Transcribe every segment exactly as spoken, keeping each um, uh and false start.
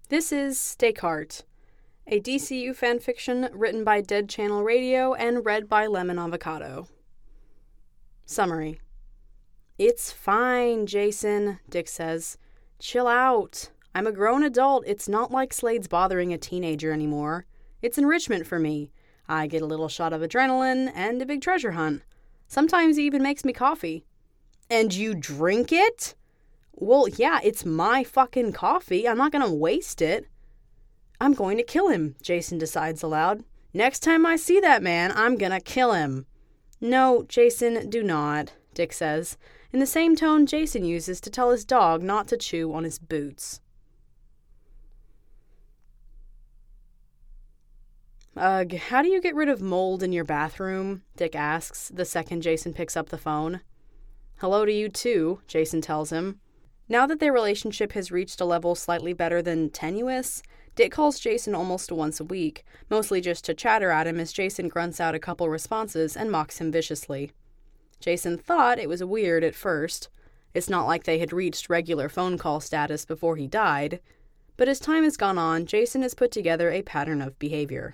This is Descartes, a D C U fanfiction written by Dead Channel Radio and read by Lemon Avocado. Summary. It's fine, Jason, Dick says. Chill out. I'm a grown adult. It's not like Slade's bothering a teenager anymore. It's enrichment for me. I get a little shot of adrenaline and a big treasure hunt. Sometimes he even makes me coffee. And you drink it? Well, yeah, it's my fucking coffee. I'm not gonna waste it. I'm going to kill him, Jason decides aloud. Next time I see that man, I'm gonna kill him. No, Jason, do not, Dick says, in the same tone Jason uses to tell his dog not to chew on his boots. Ugh, how do you get rid of mold in your bathroom? Dick asks, the second Jason picks up the phone. Hello to you too, Jason tells him. Now that their relationship has reached a level slightly better than tenuous, Dick calls Jason almost once a week, mostly just to chatter at him as Jason grunts out a couple responses and mocks him viciously. Jason thought it was weird at first. It's not like they had reached regular phone call status before he died, but as time has gone on, Jason has put together a pattern of behavior.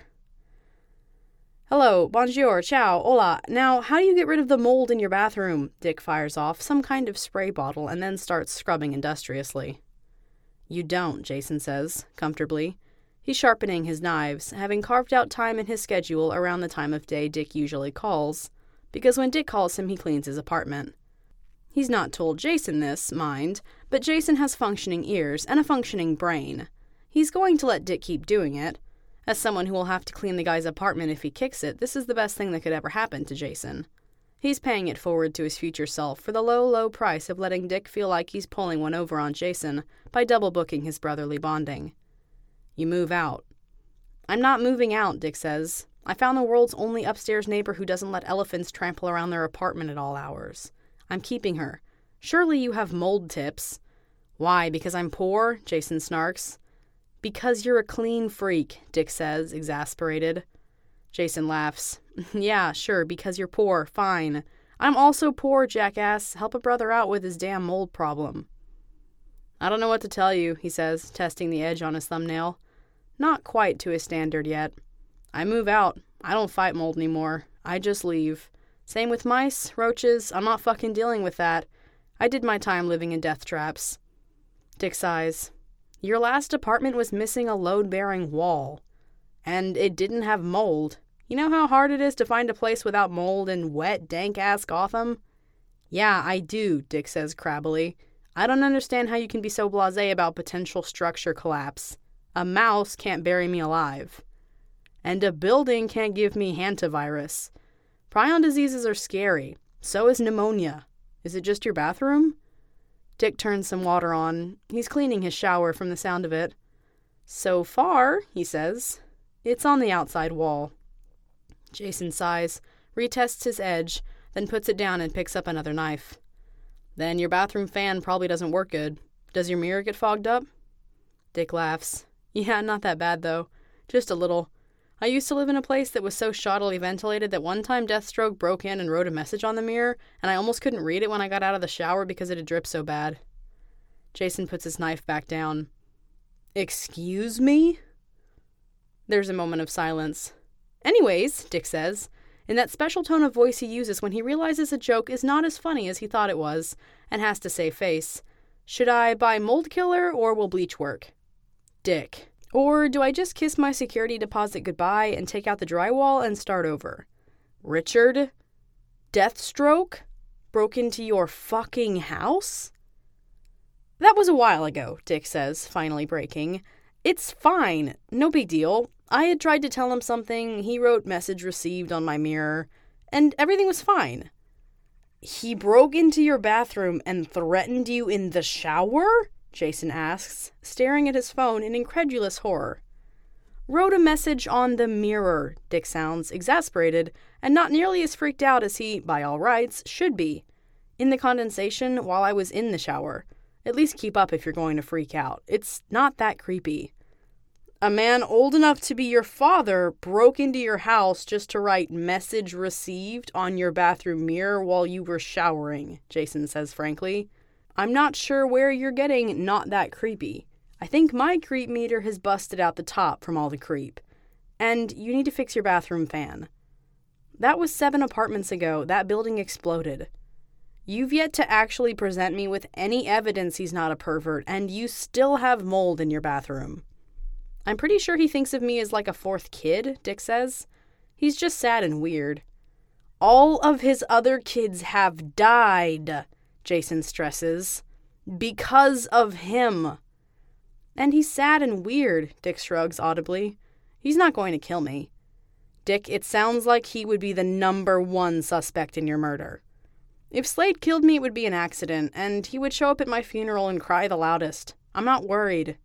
Hello, bonjour, ciao, hola. Now, how do you get rid of the mold in your bathroom? Dick fires off some kind of spray bottle and then starts scrubbing industriously. You don't, Jason says, comfortably. He's sharpening his knives, having carved out time in his schedule around the time of day Dick usually calls, because when Dick calls him, he cleans his apartment. He's not told Jason this, mind, but Jason has functioning ears and a functioning brain. He's going to let Dick keep doing it. As someone who will have to clean the guy's apartment if he kicks it, this is the best thing that could ever happen to Jason. He's paying it forward to his future self for the low, low price of letting Dick feel like he's pulling one over on Jason by double-booking his brotherly bonding. You move out. I'm not moving out, Dick says. I found the world's only upstairs neighbor who doesn't let elephants trample around their apartment at all hours. I'm keeping her. Surely you have mold tips. Why, because I'm poor? Jason snarks. Because you're a clean freak, Dick says, exasperated. Jason laughs. Yeah, sure, because you're poor, fine. I'm also poor, jackass. Help a brother out with his damn mold problem. I don't know what to tell you, he says, testing the edge on his thumbnail. Not quite to his standard yet. I move out. I don't fight mold anymore. I just leave. Same with mice, roaches. I'm not fucking dealing with that. I did my time living in death traps. Dick sighs. Your last apartment was missing a load-bearing wall. And it didn't have mold. You know how hard it is to find a place without mold in wet, dank-ass Gotham? Yeah, I do, Dick says crabbily. I don't understand how you can be so blasé about potential structure collapse. A mouse can't bury me alive. And a building can't give me hantavirus. Prion diseases are scary. So is pneumonia. Is it just your bathroom? Dick turns some water on. He's cleaning his shower from the sound of it. So far, he says, it's on the outside wall. Jason sighs, retests his edge, then puts it down and picks up another knife. Then your bathroom fan probably doesn't work good. Does your mirror get fogged up? Dick laughs. Yeah, not that bad, though. Just a little. I used to live in a place that was so shoddily ventilated that one time Deathstroke broke in and wrote a message on the mirror, and I almost couldn't read it when I got out of the shower because it had dripped so bad. Jason puts his knife back down. Excuse me? There's a moment of silence. Anyways, Dick says, in that special tone of voice he uses when he realizes a joke is not as funny as he thought it was, and has to save face. Should I buy mold killer, or will bleach work? Dick. Or do I just kiss my security deposit goodbye and take out the drywall and start over? Richard? Deathstroke? Broke into your fucking house? That was a while ago, Dick says, finally breaking. It's fine. No big deal. I had tried to tell him something, he wrote message received on my mirror, and everything was fine. He broke into your bathroom and threatened you in the shower? Jason asks, staring at his phone in incredulous horror. Wrote a message on the mirror, Dick sounds, exasperated, and not nearly as freaked out as he, by all rights, should be. In the condensation while I was in the shower. At least keep up if you're going to freak out. It's not that creepy. A man old enough to be your father broke into your house just to write message received on your bathroom mirror while you were showering, Jason says frankly. I'm not sure where you're getting not that creepy. I think my creep meter has busted out the top from all the creep. And you need to fix your bathroom fan. That was seven apartments ago. That building exploded. You've yet to actually present me with any evidence he's not a pervert, and you still have mold in your bathroom. I'm pretty sure he thinks of me as like a fourth kid, Dick says. He's just sad and weird. All of his other kids have died, Jason stresses. Because of him. And he's sad and weird, Dick shrugs audibly. He's not going to kill me. Dick, it sounds like he would be the number one suspect in your murder. If Slade killed me, it would be an accident, and he would show up at my funeral and cry the loudest. I'm not worried.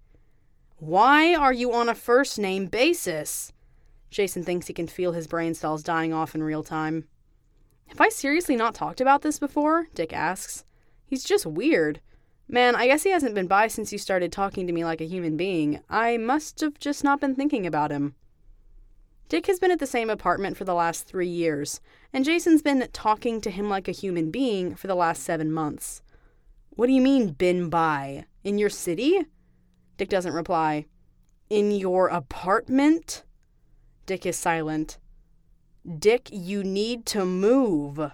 Why are you on a first-name basis? Jason thinks he can feel his brain cells dying off in real time. Have I seriously not talked about this before? Dick asks. He's just weird. Man, I guess he hasn't been by since you started talking to me like a human being. I must have just not been thinking about him. Dick has been at the same apartment for the last three years, and Jason's been talking to him like a human being for the last seven months. What do you mean, been by? In your city? Dick doesn't reply. In your apartment? Dick is silent. Dick, you need to move.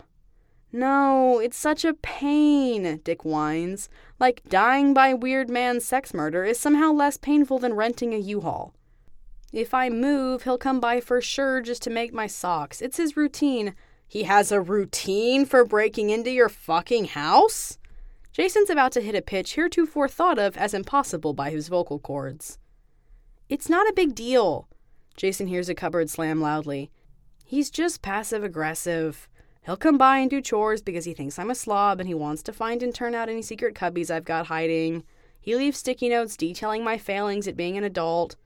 No, it's such a pain, Dick whines. Like dying by weird man's sex murder is somehow less painful than renting a U-Haul. If I move, he'll come by for sure just to make my socks. It's his routine. He has a routine for breaking into your fucking house? Jason's about to hit a pitch heretofore thought of as impossible by his vocal cords. It's not a big deal. Jason hears a cupboard slam loudly. He's just passive-aggressive. He'll come by and do chores because he thinks I'm a slob and he wants to find and turn out any secret cubbies I've got hiding. He leaves sticky notes detailing my failings at being an adult.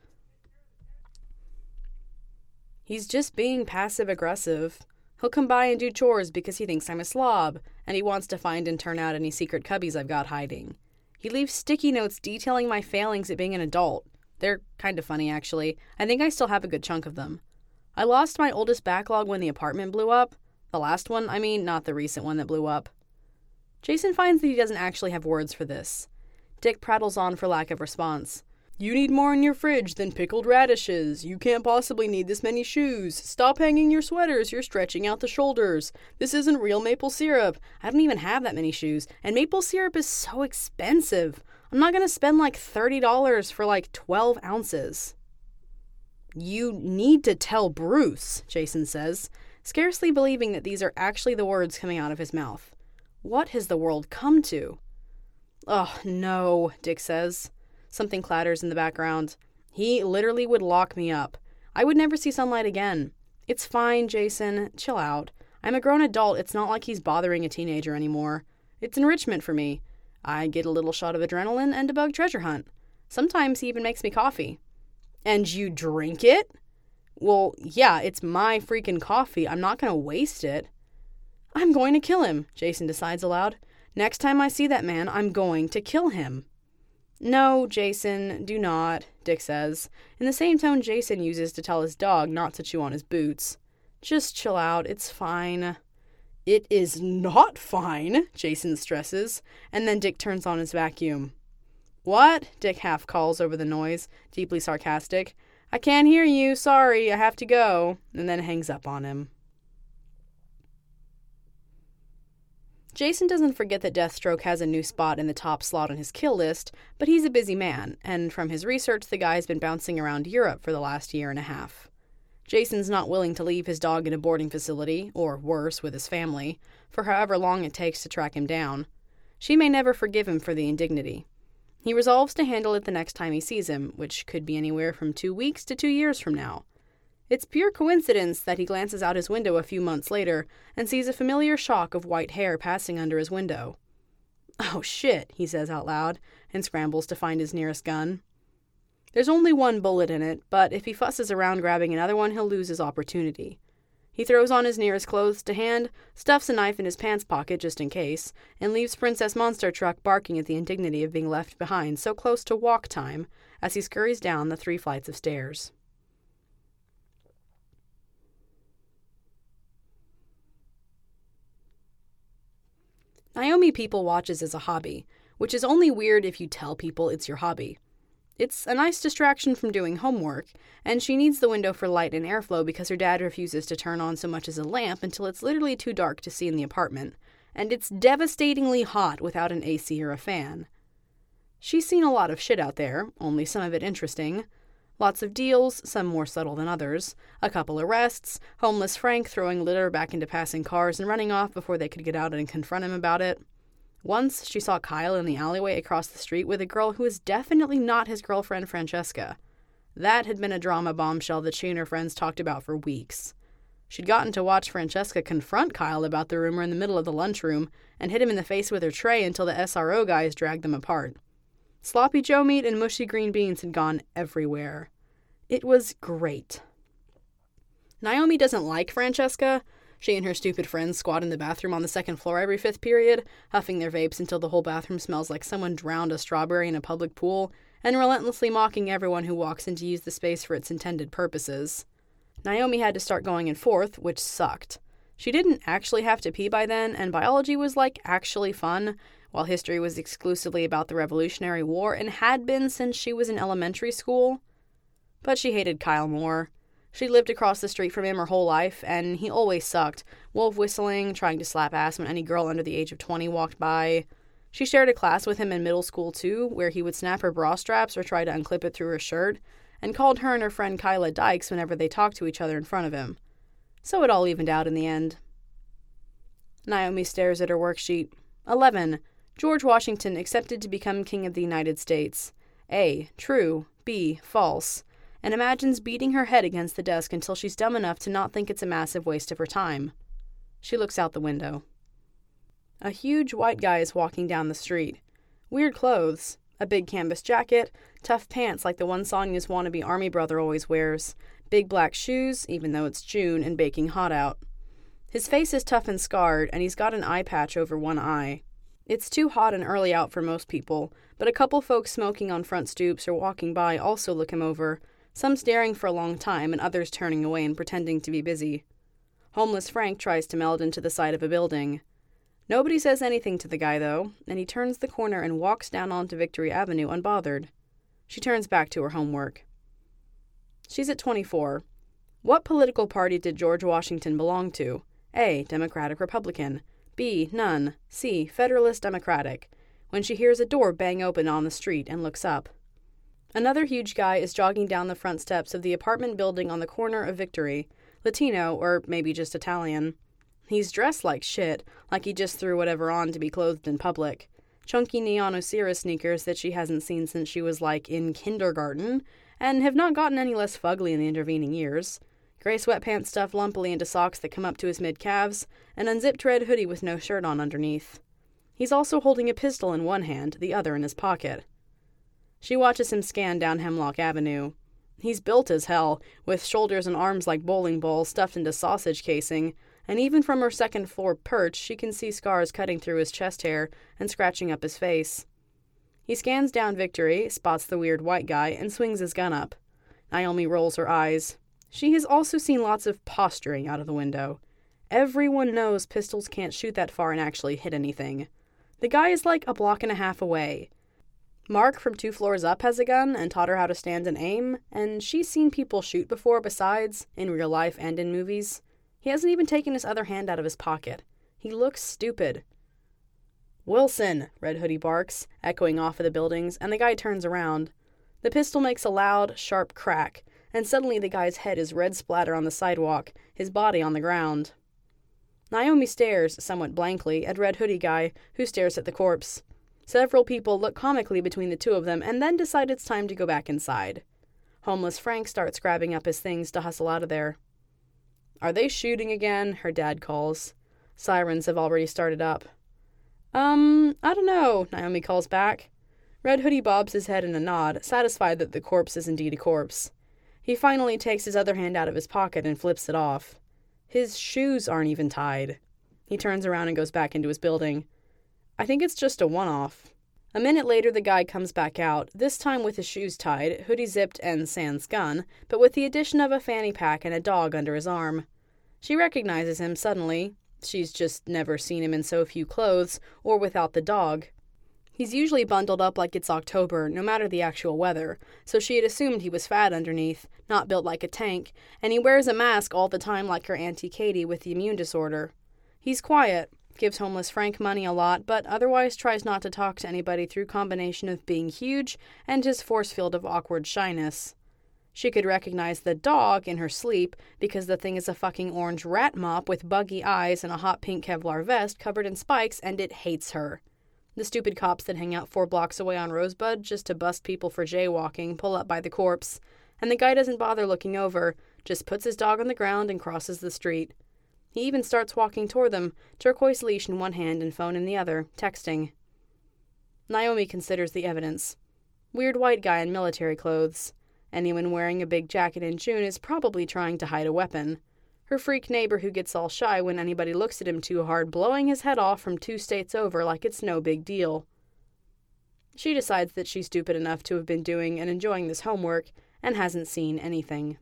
He's just being passive-aggressive. He'll come by and do chores because he thinks I'm a slob, and he wants to find and turn out any secret cubbies I've got hiding. He leaves sticky notes detailing my failings at being an adult. They're kind of funny, actually. I think I still have a good chunk of them. I lost my oldest backlog when the apartment blew up. The last one, I mean, not the recent one that blew up. Jason finds that he doesn't actually have words for this. Dick prattles on for lack of response. You need more in your fridge than pickled radishes. You can't possibly need this many shoes. Stop hanging your sweaters. You're stretching out the shoulders. This isn't real maple syrup. I don't even have that many shoes. And maple syrup is so expensive. I'm not going to spend like thirty dollars for like twelve ounces. You need to tell Bruce, Jason says, scarcely believing that these are actually the words coming out of his mouth. What has the world come to? Oh, no, Dick says. Something clatters in the background. He literally would lock me up. I would never see sunlight again. It's fine, Jason. Chill out. I'm a grown adult. It's not like he's bothering a teenager anymore. It's enrichment for me. I get a little shot of adrenaline and a bug treasure hunt. Sometimes he even makes me coffee. And you drink it? Well, yeah, it's my freaking coffee. I'm not going to waste it. I'm going to kill him, Jason decides aloud. Next time I see that man, I'm going to kill him. No, Jason, do not, Dick says, in the same tone Jason uses to tell his dog not to chew on his boots. Just chill out, it's fine. It is not fine, Jason stresses, and then Dick turns on his vacuum. What? Dick half calls over the noise, deeply sarcastic. I can't hear you, sorry, I have to go, and then hangs up on him. Jason doesn't forget that Deathstroke has a new spot in the top slot on his kill list, but he's a busy man, and from his research, the guy's been bouncing around Europe for the last year and a half. Jason's not willing to leave his dog in a boarding facility, or worse, with his family, for however long it takes to track him down. She may never forgive him for the indignity. He resolves to handle it the next time he sees him, which could be anywhere from two weeks to two years from now. It's pure coincidence that he glances out his window a few months later and sees a familiar shock of white hair passing under his window. Oh shit, he says out loud, and scrambles to find his nearest gun. There's only one bullet in it, but if he fusses around grabbing another one, he'll lose his opportunity. He throws on his nearest clothes to hand, stuffs a knife in his pants pocket just in case, and leaves Princess Monster Truck barking at the indignity of being left behind so close to walk time as he scurries down the three flights of stairs. Naomi people watches as a hobby, which is only weird if you tell people it's your hobby. It's a nice distraction from doing homework, and she needs the window for light and airflow because her dad refuses to turn on so much as a lamp until it's literally too dark to see in the apartment, and it's devastatingly hot without an A C or a fan. She's seen a lot of shit out there, only some of it interesting. Lots of deals, some more subtle than others, a couple arrests, homeless Frank throwing litter back into passing cars and running off before they could get out and confront him about it. Once, she saw Kyle in the alleyway across the street with a girl who was definitely not his girlfriend Francesca. That had been a drama bombshell that she and her friends talked about for weeks. She'd gotten to watch Francesca confront Kyle about the rumor in the middle of the lunchroom and hit him in the face with her tray until the S R O guys dragged them apart. Sloppy Joe meat and mushy green beans had gone everywhere. It was great. Naomi doesn't like Francesca. She and her stupid friends squat in the bathroom on the second floor every fifth period, huffing their vapes until the whole bathroom smells like someone drowned a strawberry in a public pool, and relentlessly mocking everyone who walks in to use the space for its intended purposes. Naomi had to start going in fourth, which sucked. She didn't actually have to pee by then, and biology was, like, actually fun, while history was exclusively about the Revolutionary War and had been since she was in elementary school. But she hated Kyle more. She lived across the street from him her whole life, and he always sucked, wolf whistling, trying to slap ass when any girl under the age of twenty walked by. She shared a class with him in middle school, too, where he would snap her bra straps or try to unclip it through her shirt, and called her and her friend Kyla dykes whenever they talked to each other in front of him. So it all evened out in the end. Naomi stares at her worksheet. eleven. George Washington accepted to become King of the United States. A. True. B. False. And imagines beating her head against the desk until she's dumb enough to not think it's a massive waste of her time. She looks out the window. A huge white guy is walking down the street. Weird clothes. A big canvas jacket, tough pants like the one Sonya's wannabe army brother always wears, big black shoes, even though it's June and baking hot out. His face is tough and scarred, and he's got an eye patch over one eye. It's too hot and early out for most people, but a couple folks smoking on front stoops or walking by also look him over, some staring for a long time and others turning away and pretending to be busy. Homeless Frank tries to meld into the side of a building. Nobody says anything to the guy, though, and he turns the corner and walks down onto Victory Avenue unbothered. She turns back to her homework. She's at twenty-four. What political party did George Washington belong to? A. Democratic Republican. B. None. C. Federalist Democratic. When she hears a door bang open on the street and looks up. Another huge guy is jogging down the front steps of the apartment building on the corner of Victory, Latino, or maybe just Italian. He's dressed like shit, like he just threw whatever on to be clothed in public. Chunky neon Osiris sneakers that she hasn't seen since she was, like, in kindergarten, and have not gotten any less fugly in the intervening years. Gray sweatpants stuffed lumpily into socks that come up to his mid-calves, an unzipped red hoodie with no shirt on underneath. He's also holding a pistol in one hand, the other in his pocket. She watches him scan down Hemlock Avenue. He's built as hell, with shoulders and arms like bowling balls stuffed into sausage casing, and even from her second-floor perch, she can see scars cutting through his chest hair and scratching up his face. He scans down Victory, spots the weird white guy, and swings his gun up. Naomi rolls her eyes. She has also seen lots of posturing out of the window. Everyone knows pistols can't shoot that far and actually hit anything. The guy is like a block and a half away. Mark from two floors up has a gun and taught her how to stand and aim, and she's seen people shoot before besides, in real life and in movies. He hasn't even taken his other hand out of his pocket. He looks stupid. Wilson, Red Hoodie barks, echoing off of the buildings, and the guy turns around. The pistol makes a loud, sharp crack, and suddenly the guy's head is red splatter on the sidewalk, his body on the ground. Naomi stares, somewhat blankly, at Red Hoodie guy, who stares at the corpse. Several people look comically between the two of them and then decide it's time to go back inside. Homeless Frank starts grabbing up his things to hustle out of there. Are they shooting again? Her dad calls. Sirens have already started up. Um, I don't know, Naomi calls back. Red Hoodie bobs his head in a nod, satisfied that the corpse is indeed a corpse. He finally takes his other hand out of his pocket and flips it off. His shoes aren't even tied. He turns around and goes back into his building. I think it's just a one-off. A minute later, the guy comes back out, this time with his shoes tied, hoodie zipped and sans gun, but with the addition of a fanny pack and a dog under his arm. She recognizes him suddenly. She's just never seen him in so few clothes, or without the dog. He's usually bundled up like it's October, no matter the actual weather, so she had assumed he was fat underneath, not built like a tank, and he wears a mask all the time like her Auntie Katie with the immune disorder. He's quiet, gives homeless Frank money a lot, but otherwise tries not to talk to anybody through combination of being huge and his force field of awkward shyness. She could recognize the dog in her sleep because the thing is a fucking orange rat mop with buggy eyes and a hot pink Kevlar vest covered in spikes, and it hates her. The stupid cops that hang out four blocks away on Rosebud just to bust people for jaywalking pull up by the corpse, and the guy doesn't bother looking over, just puts his dog on the ground and crosses the street. He even starts walking toward them, turquoise leash in one hand and phone in the other, texting. Naomi considers the evidence. Weird white guy in military clothes. Anyone wearing a big jacket in June is probably trying to hide a weapon. Her freak neighbor who gets all shy when anybody looks at him too hard, blowing his head off from two states over like it's no big deal. She decides that she's stupid enough to have been doing and enjoying this homework and hasn't seen anything.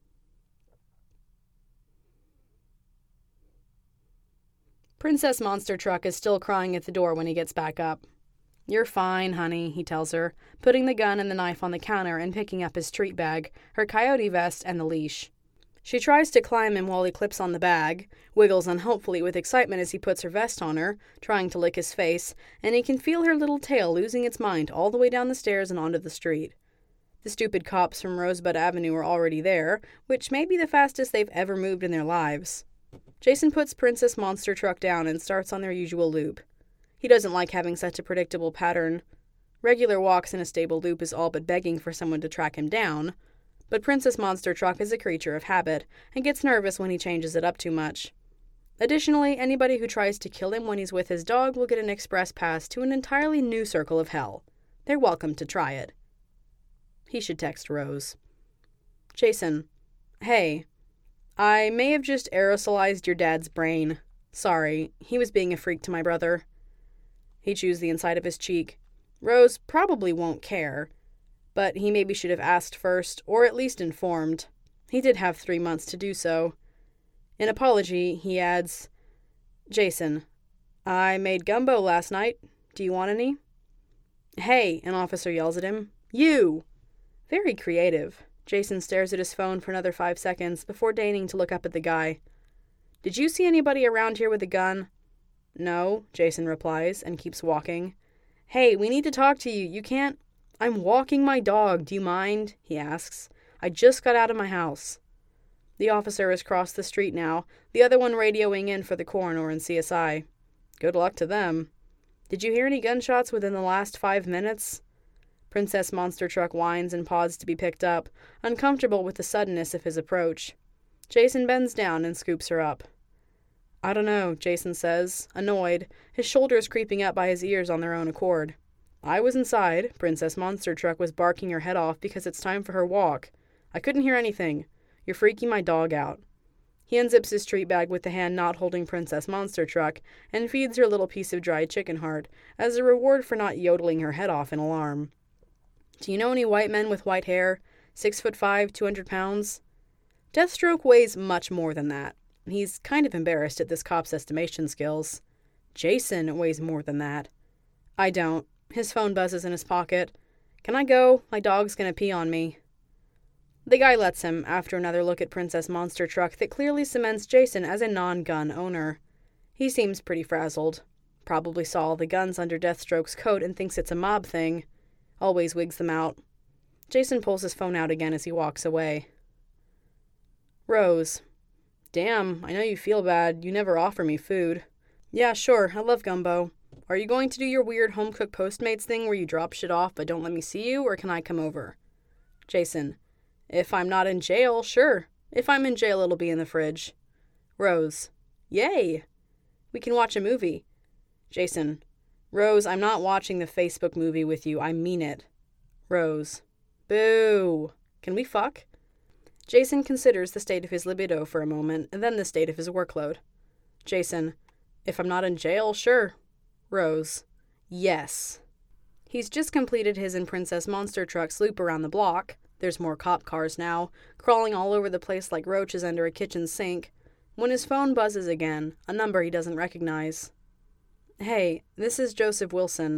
Princess Monster Truck is still crying at the door when he gets back up. You're fine, honey, he tells her, putting the gun and the knife on the counter and picking up his treat bag, her coyote vest, and the leash. She tries to climb him while he clips on the bag, wiggles unhelpfully with excitement as he puts her vest on her, trying to lick his face, and he can feel her little tail losing its mind all the way down the stairs and onto the street. The stupid cops from Rosebud Avenue are already there, which may be the fastest they've ever moved in their lives. Jason puts Princess Monster Truck down and starts on their usual loop. He doesn't like having such a predictable pattern. Regular walks in a stable loop is all but begging for someone to track him down, but Princess Monster Truck is a creature of habit and gets nervous when he changes it up too much. Additionally, anybody who tries to kill him when he's with his dog will get an express pass to an entirely new circle of hell. They're welcome to try it. He should text Rose. Jason, hey, I may have just aerosolized your dad's brain. Sorry, he was being a freak to my brother. He chews the inside of his cheek. Rose probably won't care, but he maybe should have asked first, or at least informed. He did have three months to do so. In apology, he adds, Jason, I made gumbo last night. Do you want any? Hey, an officer yells at him. You! Very creative. Jason stares at his phone for another five seconds before deigning to look up at the guy. Did you see anybody around here with a gun? No, Jason replies and keeps walking. Hey, we need to talk to you. You can't... I'm walking my dog. Do you mind? He asks. I just got out of my house. The officer has crossed the street now, the other one radioing in for the coroner and C S I. Good luck to them. Did you hear any gunshots within the last five minutes? Princess Monster Truck whines and paws to be picked up, uncomfortable with the suddenness of his approach. Jason bends down and scoops her up. I don't know, Jason says, annoyed, his shoulders creeping up by his ears on their own accord. I was inside. Princess Monster Truck was barking her head off because it's time for her walk. I couldn't hear anything. You're freaking my dog out. He unzips his treat bag with the hand not holding Princess Monster Truck and feeds her a little piece of dried chicken heart as a reward for not yodeling her head off in alarm. Do you know any white men with white hair? Six foot five, two hundred pounds? Deathstroke weighs much more than that. He's kind of embarrassed at this cop's estimation skills. Jason weighs more than that. I don't. His phone buzzes in his pocket. Can I go? My dog's gonna pee on me. The guy lets him, after another look at Princess Monster Truck that clearly cements Jason as a non-gun owner. He seems pretty frazzled. Probably saw all the guns under Deathstroke's coat and thinks it's a mob thing. Always wigs them out. Jason pulls his phone out again as he walks away. Rose. Damn, I know you feel bad. You never offer me food. Yeah, sure, I love gumbo. Are you going to do your weird home-cooked Postmates thing where you drop shit off but don't let me see you, or can I come over? Jason. If I'm not in jail, sure. If I'm in jail, it'll be in the fridge. Rose. Yay! We can watch a movie. Jason. Rose, I'm not watching the Facebook movie with you. I mean it. Rose. Boo! Can we fuck? Jason considers the state of his libido for a moment, and then the state of his workload. Jason. If I'm not in jail, sure. Rose. Yes. He's just completed his and Princess Monster Truck's loop around the block. There's more cop cars now, crawling all over the place like roaches under a kitchen sink, when his phone buzzes again, a number he doesn't recognize. Hey, this is Joseph Wilson.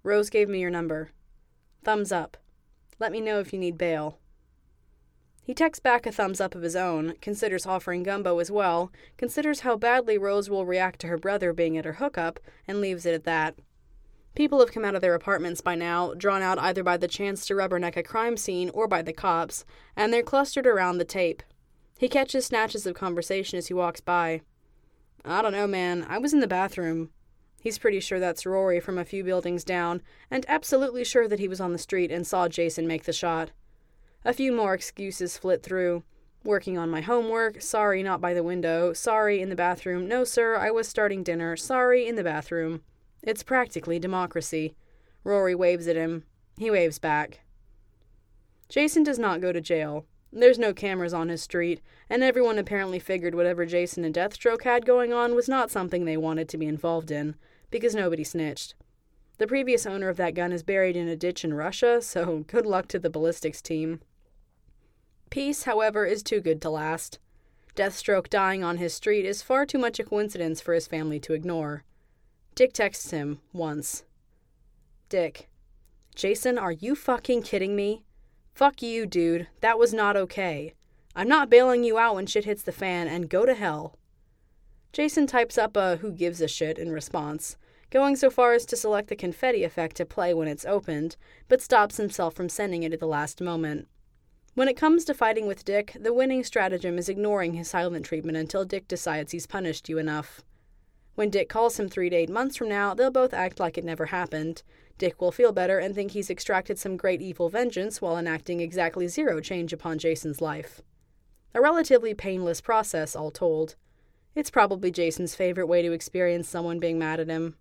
Rose gave me your number. Thumbs up. Let me know if you need bail. He texts back a thumbs up of his own, considers offering gumbo as well, considers how badly Rose will react to her brother being at her hookup, and leaves it at that. People have come out of their apartments by now, drawn out either by the chance to rubberneck a crime scene or by the cops, and they're clustered around the tape. He catches snatches of conversation as he walks by. I don't know, man. I was in the bathroom. He's pretty sure that's Rory from a few buildings down, and absolutely sure that he was on the street and saw Jason make the shot. A few more excuses flit through. Working on my homework, sorry, not by the window, sorry, in the bathroom, no sir, I was starting dinner, sorry, in the bathroom. It's practically democracy. Rory waves at him. He waves back. Jason does not go to jail. There's no cameras on his street, and everyone apparently figured whatever Jason and Deathstroke had going on was not something they wanted to be involved in, because nobody snitched. The previous owner of that gun is buried in a ditch in Russia, so good luck to the ballistics team. Peace, however, is too good to last. Deathstroke dying on his street is far too much a coincidence for his family to ignore. Dick texts him, once. Dick. Jason, are you fucking kidding me? Fuck you, dude. That was not okay. I'm not bailing you out when shit hits the fan, and go to hell. Jason types up a who gives a shit in response, going so far as to select the confetti effect to play when it's opened, but stops himself from sending it at the last moment. When it comes to fighting with Dick, the winning stratagem is ignoring his silent treatment until Dick decides he's punished you enough. When Dick calls him three to eight months from now, they'll both act like it never happened. Dick will feel better and think he's extracted some great evil vengeance while enacting exactly zero change upon Jason's life. A relatively painless process, all told. It's probably Jason's favorite way to experience someone being mad at him.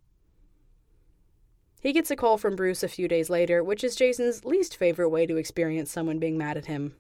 He gets a call from Bruce a few days later, which is Jason's least favorite way to experience someone being mad at him.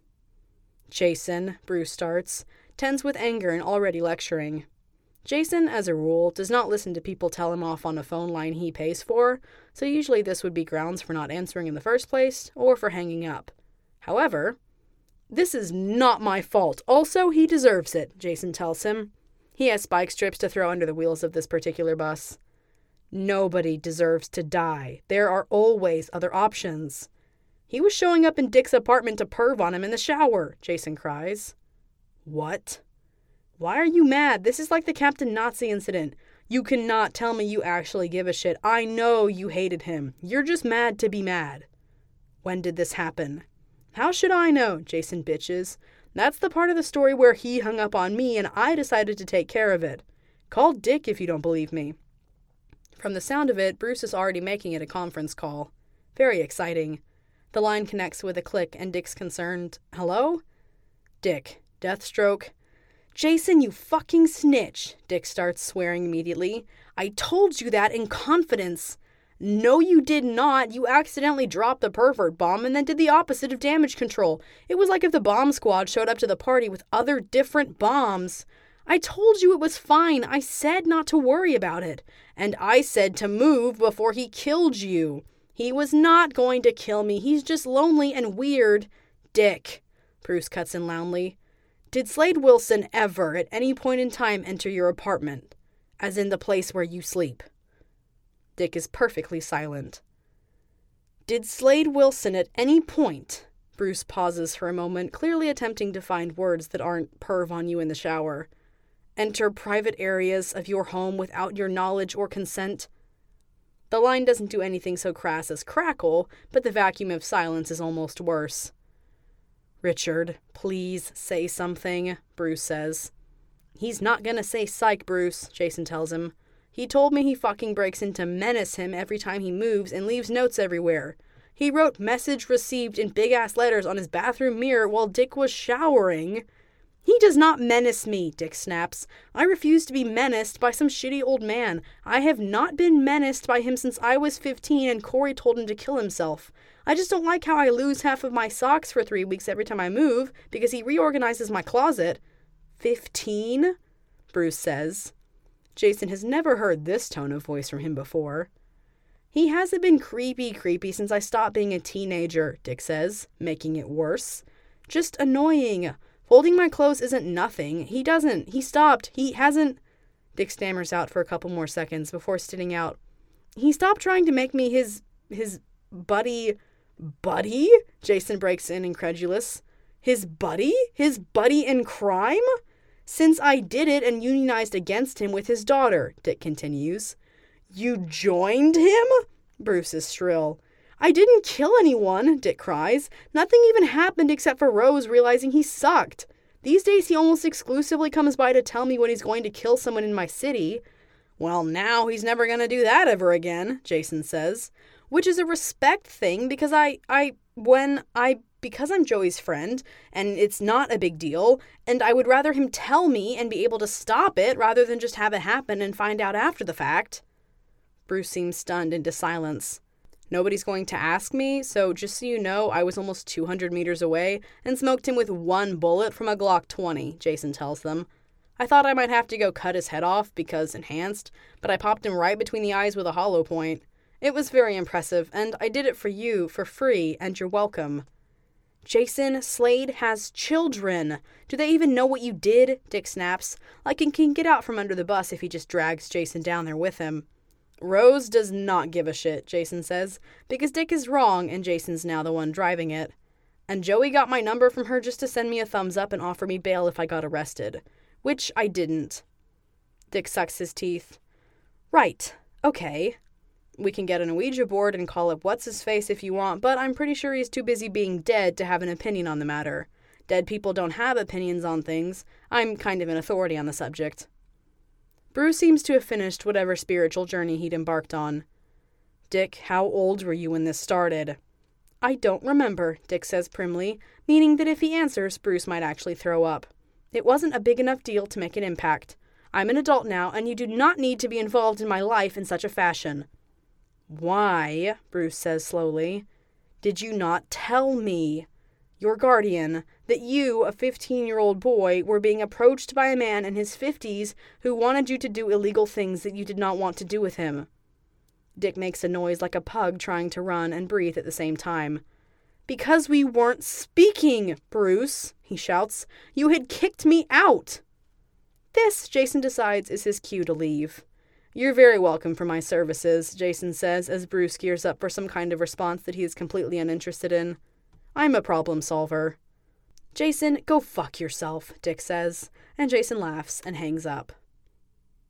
Jason, Bruce starts, tense with anger and already lecturing. Jason, as a rule, does not listen to people tell him off on a phone line he pays for, so usually this would be grounds for not answering in the first place, or for hanging up. However, this is not my fault. Also, he deserves it, Jason tells him. He has spike strips to throw under the wheels of this particular bus. Nobody deserves to die. There are always other options. He was showing up in Dick's apartment to perv on him in the shower, Jason cries. What? Why are you mad? This is like the Captain Nazi incident. You cannot tell me you actually give a shit. I know you hated him. You're just mad to be mad. When did this happen? How should I know? Jason bitches. That's the part of the story where he hung up on me and I decided to take care of it. Call Dick if you don't believe me. From the sound of it, Bruce is already making it a conference call. Very exciting. The line connects with a click and Dick's concerned, hello? Dick. Deathstroke. Jason, you fucking snitch, Dick starts swearing immediately. I told you that in confidence. No, you did not. You accidentally dropped the pervert bomb and then did the opposite of damage control. It was like if the bomb squad showed up to the party with other different bombs. I told you it was fine. I said not to worry about it. And I said to move before he killed you. He was not going to kill me. He's just lonely and weird. Dick, Bruce cuts in loudly. Did Slade Wilson ever, at any point in time, enter your apartment? As in the place where you sleep? Dick is perfectly silent. Did Slade Wilson at any point... Bruce pauses for a moment, clearly attempting to find words that aren't perv on you in the shower. Enter private areas of your home without your knowledge or consent? The line doesn't do anything so crass as crackle, but the vacuum of silence is almost worse. Richard, please say something, Bruce says. He's not gonna say psych, Bruce, Jason tells him. He told me he fucking breaks in to menace him every time he moves and leaves notes everywhere. He wrote message received in big-ass letters on his bathroom mirror while Dick was showering. He does not menace me, Dick snaps. I refuse to be menaced by some shitty old man. I have not been menaced by him since I was fifteen and Corey told him to kill himself. I just don't like how I lose half of my socks for three weeks every time I move because he reorganizes my closet. Fifteen? Bruce says. Jason has never heard this tone of voice from him before. He hasn't been creepy creepy since I stopped being a teenager, Dick says, making it worse. Just annoying. Folding my clothes isn't nothing. He doesn't. He stopped. He hasn't... Dick stammers out for a couple more seconds before spitting out. He stopped trying to make me his his buddy... Buddy? Jason breaks in, incredulous. His buddy? His buddy in crime? Since I did it and unionized against him with his daughter, Dick continues. You joined him? Bruce is shrill. I didn't kill anyone, Dick cries. Nothing even happened except for Rose realizing he sucked. These days he almost exclusively comes by to tell me when he's going to kill someone in my city. Well, now he's never going to do that ever again, Jason says. Which is a respect thing because I, I, when I, because I'm Joey's friend, and it's not a big deal, and I would rather him tell me and be able to stop it rather than just have it happen and find out after the fact. Bruce seems stunned into silence. Nobody's going to ask me, so just so you know, I was almost two hundred meters away and smoked him with one bullet from a Glock twenty, Jason tells them. I thought I might have to go cut his head off because enhanced, but I popped him right between the eyes with a hollow point. It was very impressive, and I did it for you, for free, and you're welcome. Jason, Slade has children. Do they even know what you did? Dick snaps. Like he can get out from under the bus if he just drags Jason down there with him. Rose does not give a shit, Jason says, because Dick is wrong and Jason's now the one driving it. And Joey got my number from her just to send me a thumbs up and offer me bail if I got arrested. Which I didn't. Dick sucks his teeth. Right. Okay. We can get an Ouija board and call up What's-His-Face if you want, but I'm pretty sure he's too busy being dead to have an opinion on the matter. Dead people don't have opinions on things. I'm kind of an authority on the subject. Bruce seems to have finished whatever spiritual journey he'd embarked on. Dick, how old were you when this started? I don't remember, Dick says primly, meaning that if he answers, Bruce might actually throw up. It wasn't a big enough deal to make an impact. I'm an adult now, and you do not need to be involved in my life in such a fashion. Why, Bruce says slowly, did you not tell me, your guardian, that you, a fifteen-year-old boy, were being approached by a man in his fifties who wanted you to do illegal things that you did not want to do with him? Dick makes a noise like a pug trying to run and breathe at the same time. Because we weren't speaking, Bruce, he shouts. You had kicked me out. This, Jason decides, is his cue to leave. You're very welcome for my services, Jason says as Bruce gears up for some kind of response that he is completely uninterested in. I'm a problem solver. Jason, go fuck yourself, Dick says, and Jason laughs and hangs up.